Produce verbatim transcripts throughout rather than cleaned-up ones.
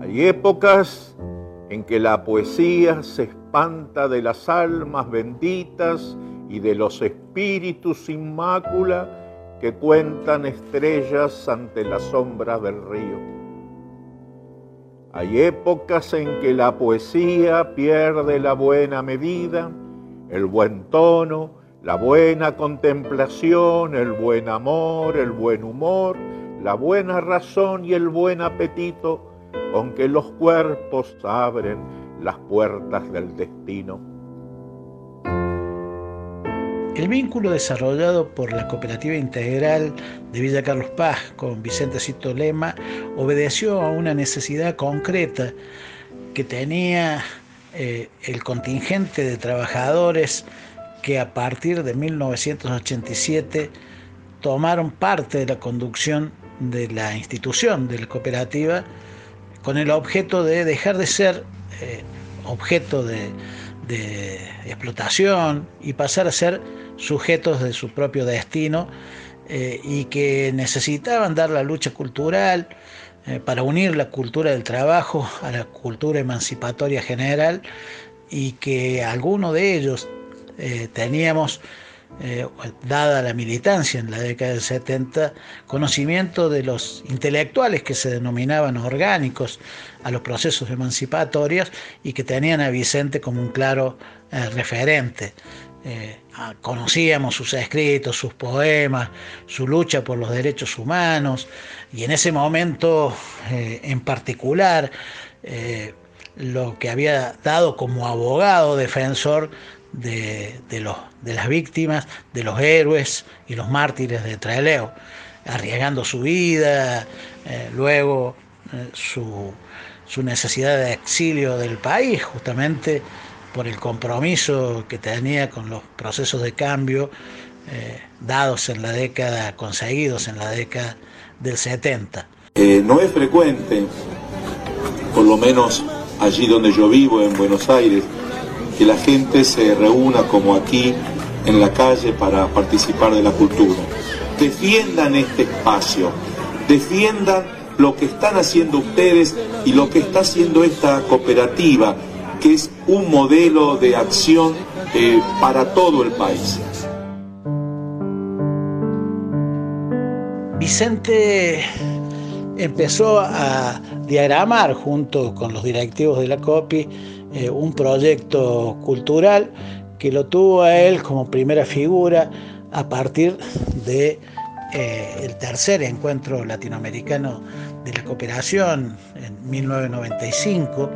Hay épocas en que la poesía se espanta de las almas benditas y de los espíritus sin mácula que cuentan estrellas ante la sombra del río. Hay épocas en que la poesía pierde la buena medida, el buen tono, la buena contemplación, el buen amor, el buen humor, la buena razón y el buen apetito con que los cuerpos abren las puertas del destino. El vínculo desarrollado por la Cooperativa Integral de Villa Carlos Paz con Vicente Sito Lema obedeció a una necesidad concreta que tenía eh, el contingente de trabajadores que a partir de mil novecientos ochenta y siete tomaron parte de la conducción de la institución, de la cooperativa, con el objeto de dejar de ser eh, objeto de, de explotación y pasar a ser sujetos de su propio destino, eh, y que necesitaban dar la lucha cultural eh, para unir la cultura del trabajo a la cultura emancipatoria general, y que algunos de ellos eh, teníamos, eh, dada la militancia en la década del setenta, conocimiento de los intelectuales que se denominaban orgánicos a los procesos emancipatorios y que tenían a Vicente como un claro eh, referente. Eh, conocíamos sus escritos, sus poemas, su lucha por los derechos humanos, y en ese momento eh, en particular eh, lo que había dado como abogado defensor de, de, los, de las víctimas, de los héroes y los mártires de Trelew, arriesgando su vida, eh, luego eh, su, su necesidad de exilio del país, justamente por el compromiso que tenía con los procesos de cambio eh, dados en la década, conseguidos en la década del setenta. Eh, no es frecuente, por lo menos allí donde yo vivo, en Buenos Aires, que la gente se reúna como aquí en la calle para participar de la cultura. Defiendan este espacio, defiendan lo que están haciendo ustedes y lo que está haciendo esta cooperativa, que es un modelo de acción eh, para todo el país. Vicente empezó a diagramar junto con los directivos de la COPI eh, un proyecto cultural que lo tuvo a él como primera figura a partir de eh, el tercer encuentro latinoamericano de la cooperación en mil novecientos noventa y cinco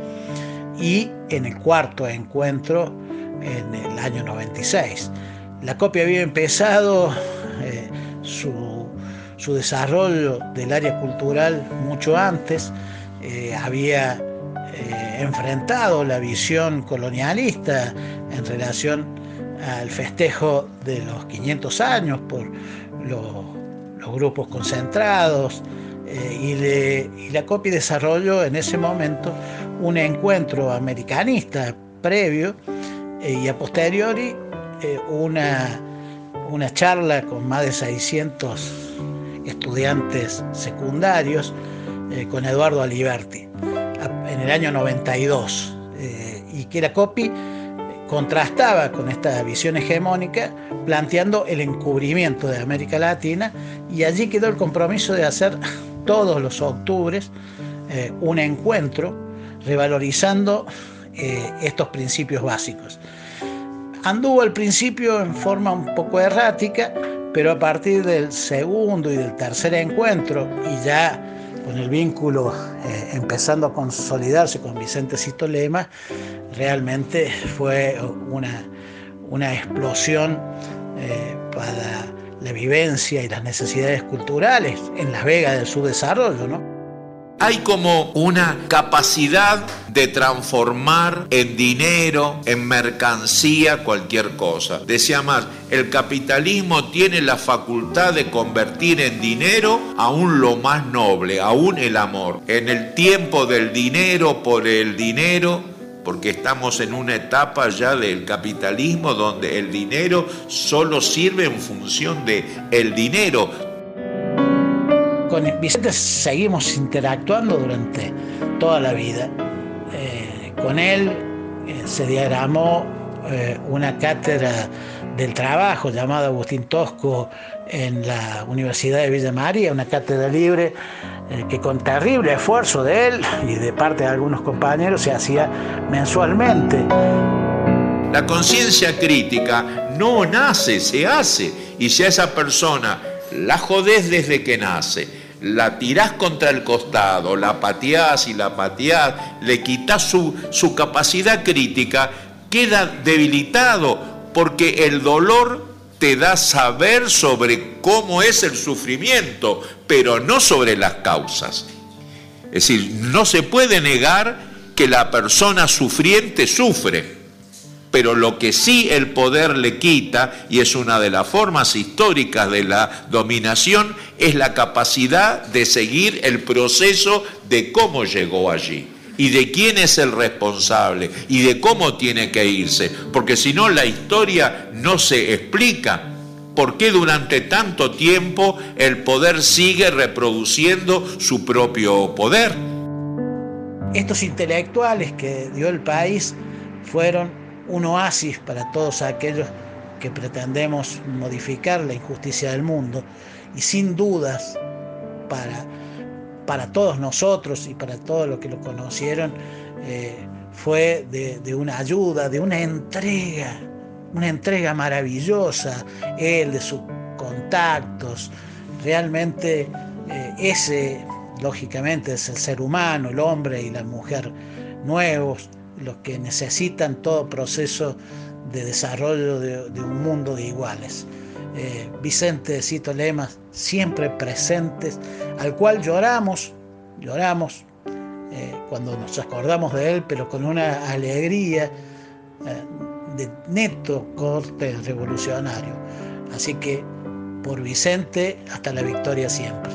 y en el cuarto encuentro en el año noventa y seis. La COPI había empezado eh, su, su desarrollo del área cultural mucho antes, eh, había eh, enfrentado la visión colonialista en relación al festejo de los quinientos años por los, los grupos concentrados, eh, y, le, y la COPI desarrolló en ese momento un encuentro americanista previo eh, y a posteriori eh, una, una charla con más de seiscientos estudiantes secundarios eh, con Eduardo Aliberti en el año noventa y dos, eh, y que la COPI contrastaba con esta visión hegemónica planteando el encubrimiento de América Latina, y allí quedó el compromiso de hacer todos los octubres eh, un encuentro revalorizando eh, estos principios básicos. Anduvo al principio en forma un poco errática, pero a partir del segundo y del tercer encuentro, y ya con el vínculo eh, empezando a consolidarse con Vicente Sito Lema, realmente fue una, una explosión eh, para la vivencia y las necesidades culturales en Las Vegas del subdesarrollo, ¿no? Hay como una capacidad de transformar en dinero, en mercancía, cualquier cosa. Decía más, el capitalismo tiene la facultad de convertir en dinero aún lo más noble, aún el amor. En el tiempo del dinero por el dinero, porque estamos en una etapa ya del capitalismo donde el dinero solo sirve en función de el dinero. con Vicente seguimos interactuando durante toda la vida. Eh, con él eh, se diagramó eh, una cátedra del trabajo llamada Agustín Tosco en la Universidad de Villa María, una cátedra libre eh, que con terrible esfuerzo de él y de parte de algunos compañeros se hacía mensualmente. La conciencia crítica no nace, se hace, y si a esa persona la jodés desde que nace, la tirás contra el costado, la pateás y la pateás, le quitás su, su capacidad crítica, queda debilitado, porque el dolor te da saber sobre cómo es el sufrimiento, pero no sobre las causas. Es decir, no se puede negar que la persona sufriente sufre, pero lo que sí el poder le quita, y es una de las formas históricas de la dominación, es la capacidad de seguir el proceso de cómo llegó allí, y de quién es el responsable, y de cómo tiene que irse, porque si no la historia no se explica por qué durante tanto tiempo el poder sigue reproduciendo su propio poder. Estos intelectuales que dio el país fueron un oasis para todos aquellos que pretendemos modificar la injusticia del mundo, y sin dudas para, para todos nosotros y para todos los que lo conocieron eh, fue de, de una ayuda, de una entrega, una entrega maravillosa, él, de sus contactos. Realmente eh, ese, lógicamente, es el ser humano, el hombre y la mujer nuevos, los que necesitan todo proceso de desarrollo de, de un mundo de iguales. Eh, Vicente Cito Lema, siempre presentes, al cual lloramos, lloramos eh, cuando nos acordamos de él, pero con una alegría eh, de neto corte revolucionario. Así que por Vicente, hasta la victoria siempre.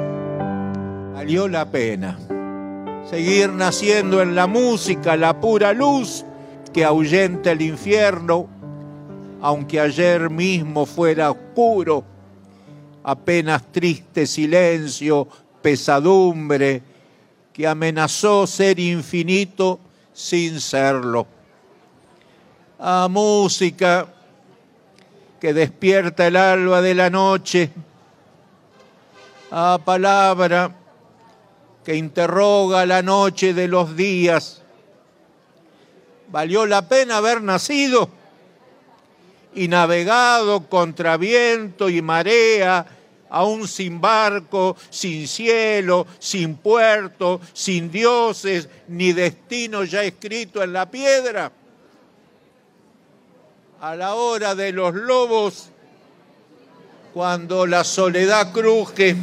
Valió la pena seguir naciendo en la música, la pura luz que ahuyenta el infierno, aunque ayer mismo fuera oscuro, apenas triste silencio, pesadumbre, que amenazó ser infinito sin serlo. A música que despierta el alba de la noche, a palabra que interroga la noche de los días. Valió la pena haber nacido y navegado contra viento y marea, aún sin barco, sin cielo, sin puerto, sin dioses, ni destino ya escrito en la piedra. A la hora de los lobos, cuando la soledad cruje,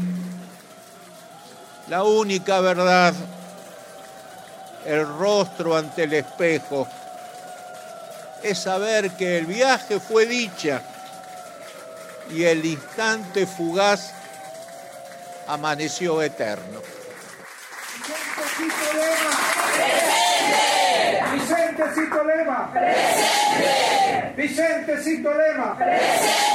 la única verdad, el rostro ante el espejo, es saber que el viaje fue dicha y el instante fugaz amaneció eterno. Vicente Cito Lema. Presente. Vicente Cito Lema. Presente.